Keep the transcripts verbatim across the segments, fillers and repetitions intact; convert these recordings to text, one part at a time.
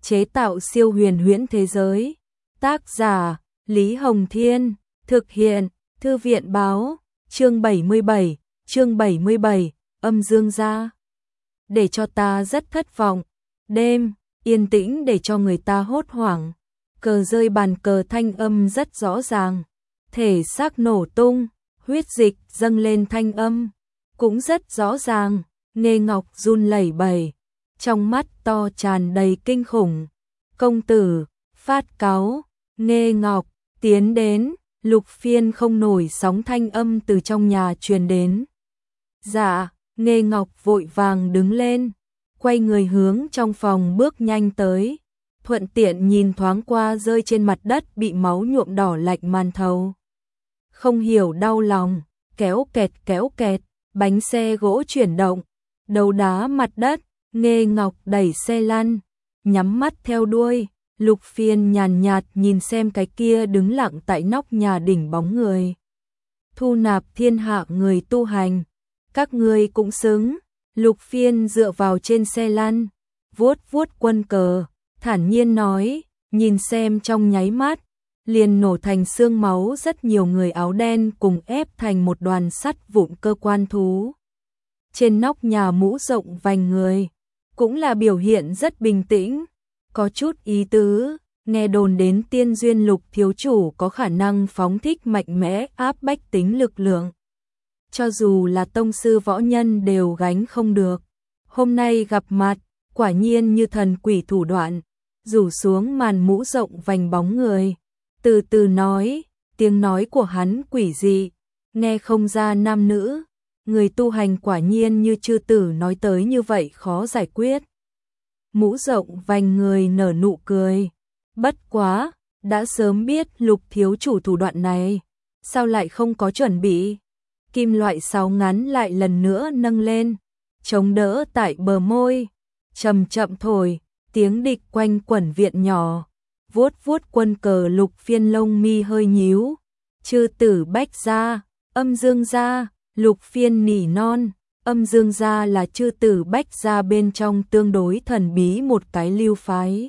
chế tạo siêu huyền huyễn thế giới. Tác giả Lý Hồng Thiên, thực hiện Thư viện Báo, chương bảy mươi bảy, chương bảy mươi bảy, âm dương gia. Để cho ta rất thất vọng, đêm yên tĩnh để cho người ta hốt hoảng, cờ rơi bàn cờ thanh âm rất rõ ràng, thể xác nổ tung, huyết dịch dâng lên thanh âm, cũng rất rõ ràng, Nghê Ngọc run lẩy bẩy, trong mắt to tràn đầy kinh khủng. Công tử, phát cáu, Nghê Ngọc, tiến đến, Lục Phiên không nổi sóng thanh âm từ trong nhà truyền đến. Dạ, Nghê Ngọc vội vàng đứng lên, quay người hướng trong phòng bước nhanh tới, thuận tiện nhìn thoáng qua rơi trên mặt đất bị máu nhuộm đỏ lạnh màn thầu. Không hiểu đau lòng, kéo kẹt kéo kẹt, bánh xe gỗ chuyển động, đầu đá mặt đất, Nghê Ngọc đẩy xe lăn, nhắm mắt theo đuôi. Lục Phiên nhàn nhạt nhìn xem cái kia đứng lặng tại nóc nhà đỉnh bóng người. Thu nạp thiên hạ người tu hành, các ngươi cũng xứng. Lục Phiên dựa vào trên xe lăn, vuốt vuốt quân cờ, thản nhiên nói, nhìn xem trong nháy mắt, liền nổ thành xương máu rất nhiều người áo đen cùng ép thành một đoàn sắt vụn cơ quan thú. Trên nóc nhà mũ rộng vành người, cũng là biểu hiện rất bình tĩnh, có chút ý tứ, nghe đồn đến tiên duyên Lục thiếu chủ có khả năng phóng thích mạnh mẽ áp bách tính lực lượng. Cho dù là tông sư võ nhân đều gánh không được. Hôm nay gặp mặt, quả nhiên như thần quỷ thủ đoạn, rủ xuống màn mũ rộng vành bóng người. Từ từ nói, tiếng nói của hắn quỷ dị, nghe không ra nam nữ. Người tu hành quả nhiên như chư tử nói tới như vậy khó giải quyết. Mũ rộng vành người nở nụ cười. Bất quá, đã sớm biết Lục thiếu chủ thủ đoạn này, sao lại không có chuẩn bị? Kim loại sáo ngắn lại lần nữa nâng lên, chống đỡ tại bờ môi, chậm chậm thổi, tiếng địch quanh quẩn viện nhỏ, vuốt vuốt quân cờ. Lục Phiên lông mi hơi nhíu, chư tử bách gia, âm dương gia. Lục Phiên nỉ non, âm dương gia là chư tử bách gia bên trong tương đối thần bí một cái lưu phái.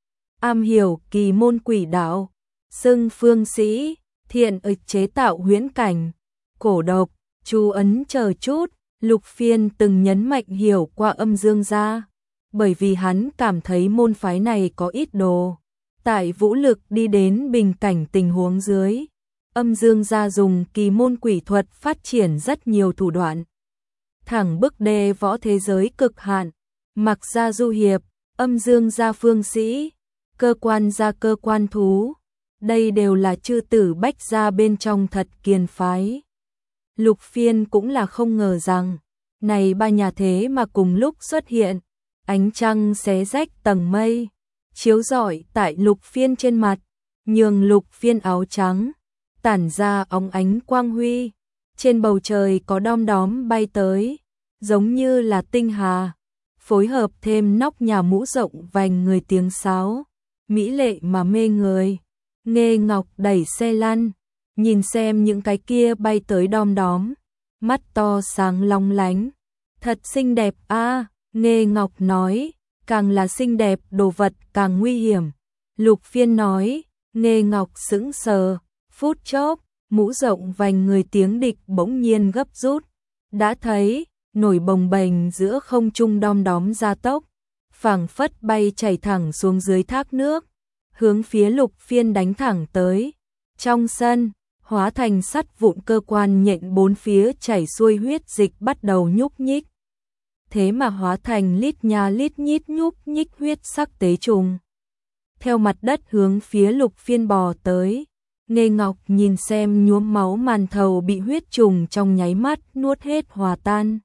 Am hiểu kỳ môn quỷ đạo, xưng phương sĩ, thiện ịch chế tạo huyễn cảnh, cổ độc, chú ấn chờ chút. Lục Phiên từng nhấn mạnh hiểu qua âm dương gia, bởi vì hắn cảm thấy môn phái này có ít đồ. Tại vũ lực đi đến bình cảnh tình huống dưới, âm dương gia dùng kỳ môn quỷ thuật phát triển rất nhiều thủ đoạn, thẳng bức đê võ thế giới cực hạn. Mặc gia du hiệp, âm dương gia phương sĩ, cơ quan gia cơ quan thú, đây đều là chư tử bách gia bên trong thật kiền phái. Lục Phiên cũng là không ngờ rằng, này ba nhà thế mà cùng lúc xuất hiện, ánh trăng xé rách tầng mây, chiếu rọi tại Lục Phiên trên mặt, nhường Lục Phiên áo trắng tản ra óng ánh quang huy. Trên bầu trời có đom đóm bay tới, giống như là tinh hà, phối hợp thêm nóc nhà mũ rộng vành người tiếng sáo, mỹ lệ mà mê người. Nghê Ngọc đẩy xe lăn, nhìn xem những cái kia bay tới đom đóm, mắt to sáng long lánh, thật xinh đẹp a. À, Nghê Ngọc nói, càng là xinh đẹp đồ vật càng nguy hiểm. Lục Phiên nói. Nghê Ngọc sững sờ, phút chốc, mũ rộng vành người tiếng địch bỗng nhiên gấp rút, đã thấy nổi bồng bềnh giữa không trung đom đóm gia tốc, phảng phất bay chảy thẳng xuống dưới thác nước, hướng phía Lục Phiên đánh thẳng tới. Trong sân, hóa thành sắt vụn cơ quan nhện bốn phía chảy xuôi huyết dịch bắt đầu nhúc nhích. Thế mà hóa thành lít nha lít nhít nhúc nhích huyết sắc tế trùng, theo mặt đất hướng phía Lục Phiên bò tới. Nghê Ngọc nhìn xem nhuốm máu màn thầu bị huyết trùng trong nháy mắt nuốt hết hòa tan,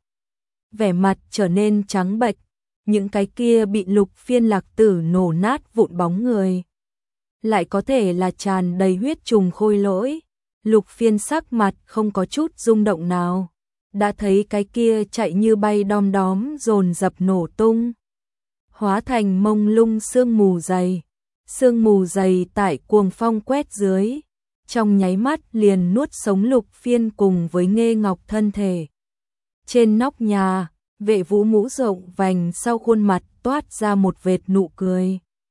vẻ mặt trở nên trắng bệch. Những cái kia bị Lục Phiên lạc tử nổ nát vụn bóng người, lại có thể là tràn đầy huyết trùng khôi lỗi. Lục Phiên sắc mặt không có chút rung động nào, đã thấy cái kia chạy như bay đom đóm dồn dập nổ tung, hóa thành mông lung sương mù dày. Sương mù dày tại cuồng phong quét dưới, trong nháy mắt liền nuốt sống Lục Phiên cùng với Nghê Ngọc thân thể. Trên nóc nhà, Vệ Vũ mũ rộng vành sau khuôn mặt toát ra một vệt nụ cười.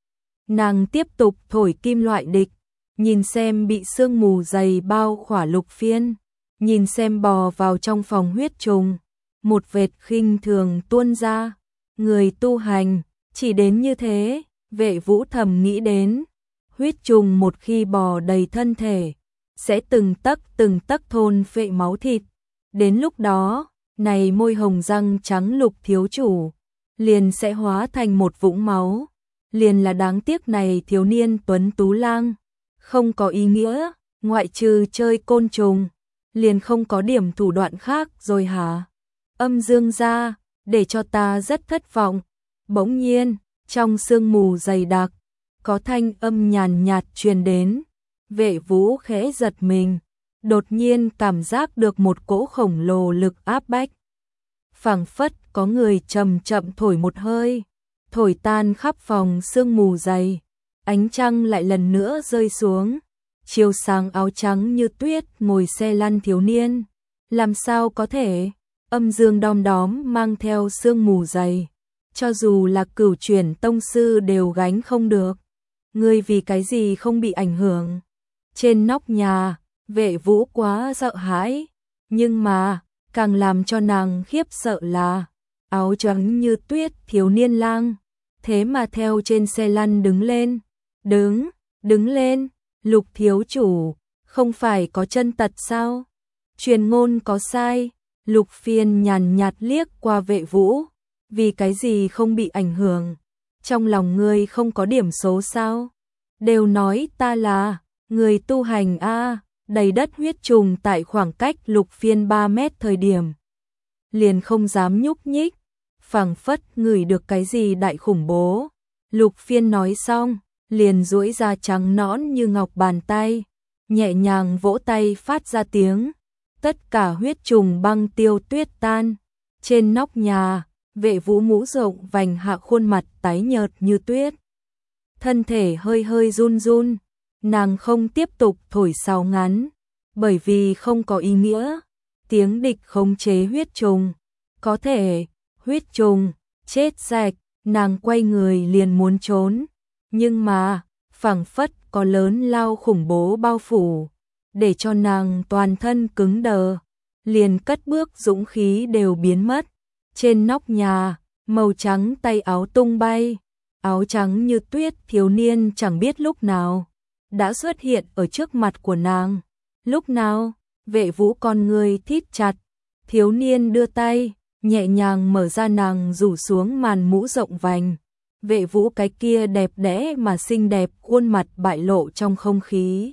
Nàng tiếp tục thổi kim loại địch, nhìn xem bị sương mù dày bao khỏa Lục Phiên, nhìn xem bò vào trong phòng huyết trùng, một vệt khinh thường tuôn ra, người tu hành, chỉ đến như thế, Vệ Vũ thầm nghĩ đến, huyết trùng một khi bò đầy thân thể, sẽ từng tấc từng tấc thôn phệ máu thịt, đến lúc đó, này môi hồng răng trắng Lục thiếu chủ, liền sẽ hóa thành một vũng máu, liền là đáng tiếc này thiếu niên tuấn tú lang, không có ý nghĩa, ngoại trừ chơi côn trùng, liền không có điểm thủ đoạn khác rồi hả? Âm Dương gia, để cho ta rất thất vọng. Bỗng nhiên, trong sương mù dày đặc, có thanh âm nhàn nhạt truyền đến, Vệ Vũ khẽ giật mình, đột nhiên cảm giác được một cỗ khổng lồ lực áp bách. Phảng phất có người chậm chậm thổi một hơi, thổi tan khắp phòng sương mù dày, ánh trăng lại lần nữa rơi xuống, chiếu sáng áo trắng như tuyết ngồi xe lăn thiếu niên, làm sao có thể, âm dương đom đóm mang theo sương mù dày, cho dù là cửu chuyển tông sư đều gánh không được, ngươi vì cái gì không bị ảnh hưởng. Trên nóc nhà, Vệ Vũ quá sợ hãi, nhưng mà, càng làm cho nàng khiếp sợ là, áo trắng như tuyết thiếu niên lang, thế mà theo trên xe lăn đứng lên, đứng, đứng lên, Lục thiếu chủ, không phải có chân tật sao? Truyền ngôn có sai, Lục Phiên nhàn nhạt liếc qua Vệ Vũ, vì cái gì không bị ảnh hưởng, trong lòng ngươi không có điểm số sao? Đều nói ta là người tu hành a, đầy đất huyết trùng tại khoảng cách Lục Phiên ba mét thời điểm, liền không dám nhúc nhích, phảng phất ngửi được cái gì đại khủng bố. Lục Phiên nói xong, liền duỗi ra trắng nõn như ngọc bàn tay, nhẹ nhàng vỗ tay phát ra tiếng, tất cả huyết trùng băng tiêu tuyết tan. Trên nóc nhà, Vệ Vũ mũ rộng vành hạ khuôn mặt tái nhợt như tuyết, thân thể hơi hơi run run, nàng không tiếp tục thổi sáo ngắn, bởi vì không có ý nghĩa, tiếng địch khống chế huyết trùng, có thể, huyết trùng, chết sạch, nàng quay người liền muốn trốn, nhưng mà, phảng phất có lớn lao khủng bố bao phủ, để cho nàng toàn thân cứng đờ, liền cất bước dũng khí đều biến mất. Trên nóc nhà, màu trắng tay áo tung bay, áo trắng như tuyết thiếu niên chẳng biết lúc nào đã xuất hiện ở trước mặt của nàng. Lúc nào, Vệ Vũ con người thít chặt, thiếu niên đưa tay, nhẹ nhàng mở ra nàng rủ xuống màn mũ rộng vành. Vệ Vũ cái kia đẹp đẽ mà xinh đẹp khuôn mặt bại lộ trong không khí.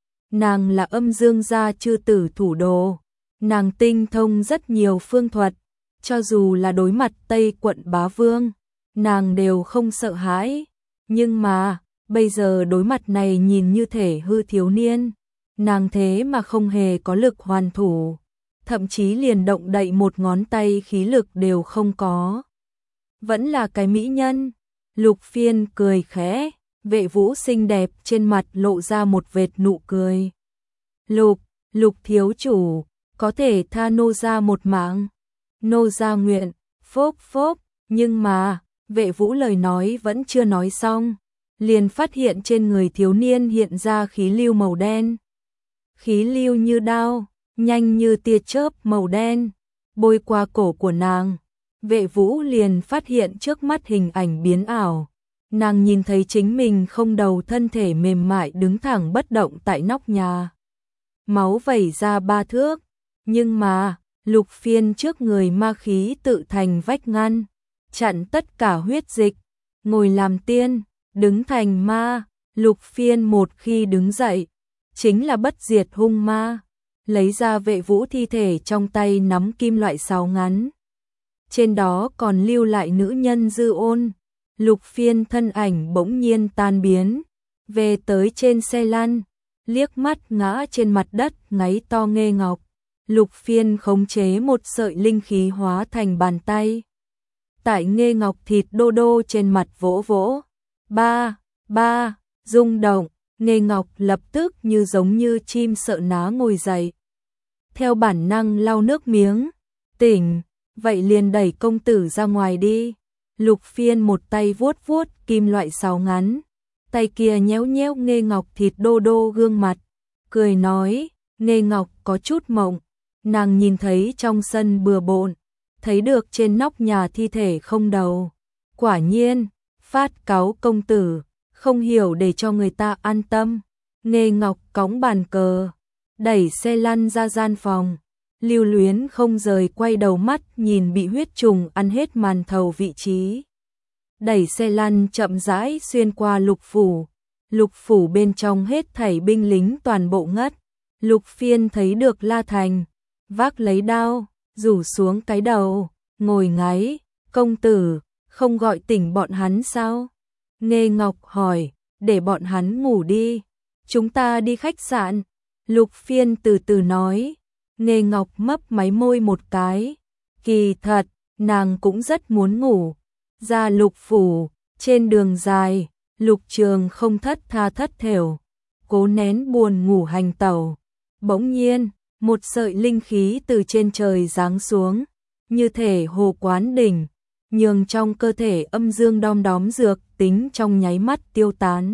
Nàng là Âm Dương gia chư tử thủ đồ, nàng tinh thông rất nhiều phương thuật, cho dù là đối mặt Tây quận bá vương, nàng đều không sợ hãi, nhưng mà, bây giờ đối mặt này nhìn như thể hư thiếu niên, nàng thế mà không hề có lực hoàn thủ, thậm chí liền động đậy một ngón tay khí lực đều không có. Vẫn là cái mỹ nhân. Lục Phiên cười khẽ, Vệ Vũ xinh đẹp trên mặt lộ ra một vệt nụ cười. Lục, Lục thiếu chủ, có thể tha nô gia một mạng. Nô gia nguyện, phốp phốp, nhưng mà, Vệ Vũ lời nói vẫn chưa nói xong, liền phát hiện trên người thiếu niên hiện ra khí lưu màu đen. Khí lưu như đao, nhanh như tia chớp màu đen, bôi qua cổ của nàng. Vệ Vũ liền phát hiện trước mắt hình ảnh biến ảo. Nàng nhìn thấy chính mình không đầu thân thể mềm mại đứng thẳng bất động tại nóc nhà. Máu vẩy ra ba thước, nhưng mà, Lục Phiên trước người ma khí tự thành vách ngăn, chặn tất cả huyết dịch, ngồi làm tiên, đứng thành ma. Lục Phiên một khi đứng dậy, chính là bất diệt hung ma, lấy ra Vệ Vũ thi thể trong tay nắm kim loại sáo ngắn. Trên đó còn lưu lại nữ nhân Dư Ôn. Lục Phiên thân ảnh bỗng nhiên tan biến, về tới trên xe lăn, liếc mắt ngã trên mặt đất ngáy to Nghê Ngọc. Lục Phiên khống chế một sợi linh khí hóa thành bàn tay. Tại Nghê Ngọc thịt đô đô trên mặt vỗ vỗ. Ba, ba, rung động, Nghê Ngọc lập tức như giống như chim sợ ná ngồi dậy. Theo bản năng lau nước miếng, tỉnh, vậy liền đẩy công tử ra ngoài đi. Lục Phiên một tay vuốt vuốt kim loại sáo ngắn, tay kia nhéo nhéo Nghê Ngọc thịt đô đô gương mặt, cười nói, Nghê Ngọc có chút mộng, nàng nhìn thấy trong sân bừa bộn, thấy được trên nóc nhà thi thể không đầu. Quả nhiên, phát cáu công tử, không hiểu để cho người ta an tâm. Nghê Ngọc cõng bàn cờ, đẩy xe lăn ra gian phòng, lưu luyến không rời quay đầu mắt nhìn bị huyết trùng ăn hết màn thầu vị trí. Đẩy xe lăn chậm rãi xuyên qua lục phủ, lục phủ bên trong hết thảy binh lính toàn bộ ngất. Lục Phiên thấy được La Thành, vác lấy đao, rủ xuống cái đầu, ngồi ngáy, công tử, không gọi tỉnh bọn hắn sao? Nghê Ngọc hỏi, để bọn hắn ngủ đi, chúng ta đi khách sạn. Lục Phiên từ từ nói, Nghê Ngọc mấp máy môi một cái, kỳ thật, nàng cũng rất muốn ngủ. Ra lục phủ, trên đường dài, Lục Trường không thất tha thất thểu, cố nén buồn ngủ hành tẩu. Bỗng nhiên, một sợi linh khí từ trên trời giáng xuống, như thể hồ quán đỉnh, nhường trong cơ thể âm dương đom đóm dược tính trong nháy mắt tiêu tán.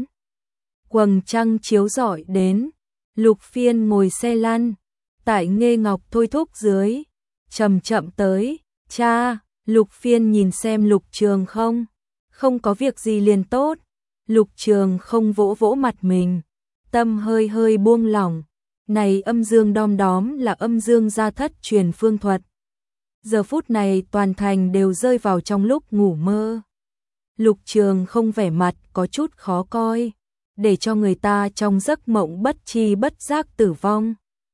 Quầng trăng chiếu rọi đến, Lục Phiên ngồi xe lăn, tại Nghê Ngọc thôi thúc dưới, chậm chậm tới, cha. Lục Phiên nhìn xem Lục Trường không, không có việc gì liền tốt. Lục Trường không vỗ vỗ mặt mình, tâm hơi hơi buông lỏng. Này âm dương đom đóm là âm dương gia thất truyền phương thuật. Giờ phút này toàn thành đều rơi vào trong lúc ngủ mơ. Lục Trường không vẻ mặt có chút khó coi, để cho người ta trong giấc mộng bất chi bất giác tử vong.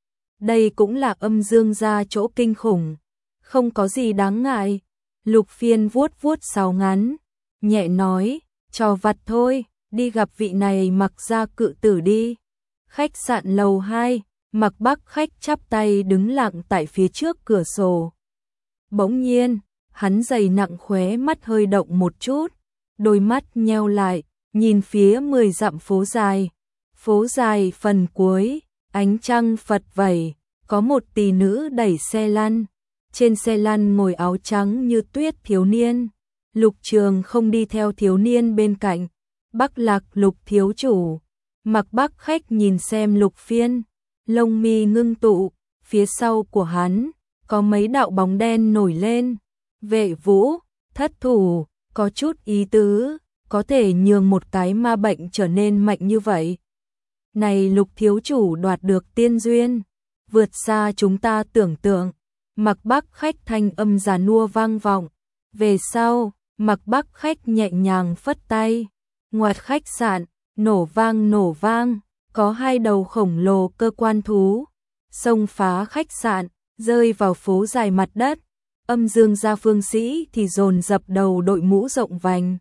Đây cũng là âm dương gia chỗ kinh khủng, không có gì đáng ngại. Lục Phiên vuốt vuốt sáo ngắn, nhẹ nói, trò vặt thôi, đi gặp vị này Mặc gia cự tử đi. Khách sạn lầu hai, Mặc Bắc khách chắp tay đứng lặng tại phía trước cửa sổ. Bỗng nhiên, hắn dày nặng khóe mắt hơi động một chút, đôi mắt nheo lại, nhìn phía mười dặm phố dài. Phố dài phần cuối, ánh trăng phật vẩy, có một tỷ nữ đẩy xe lăn. Trên xe lăn ngồi áo trắng như tuyết thiếu niên. Lục Trường không đi theo thiếu niên bên cạnh. Bắc Lạc Lục thiếu chủ. Mặc Bắc khách nhìn xem Lục Phiên, lông mi ngưng tụ, phía sau của hắn có mấy đạo bóng đen nổi lên. Vệ Vũ, thất thủ, có chút ý tứ, có thể nhường một cái ma bệnh trở nên mạnh như vậy. Này Lục thiếu chủ đoạt được tiên duyên, vượt xa chúng ta tưởng tượng. Mặc Bắc khách thanh âm già nua vang vọng. Về sau, Mặc Bắc khách nhẹ nhàng phất tay. Ngoặt khách sạn, nổ vang nổ vang, có hai đầu khổng lồ cơ quan thú xông phá khách sạn, rơi vào phố dài mặt đất. Âm dương gia phương sĩ thì dồn dập đầu đội mũ rộng vành,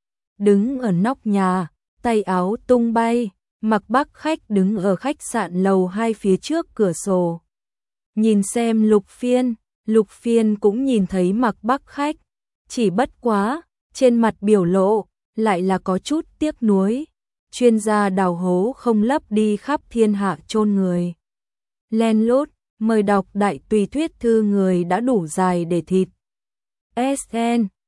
đứng ở nóc nhà, tay áo tung bay. Mặc Bắc khách đứng ở khách sạn lầu hai phía trước cửa sổ, nhìn xem Lục Phiên. Lục Phiên cũng nhìn thấy Mặc Bắc khách, chỉ bất quá, trên mặt biểu lộ lại là có chút tiếc nuối. Chuyên gia đào hố không lấp đi khắp thiên hạ chôn người. Len lút, mời đọc đại tùy thuyết thư người đã đủ dài để thịt. ét en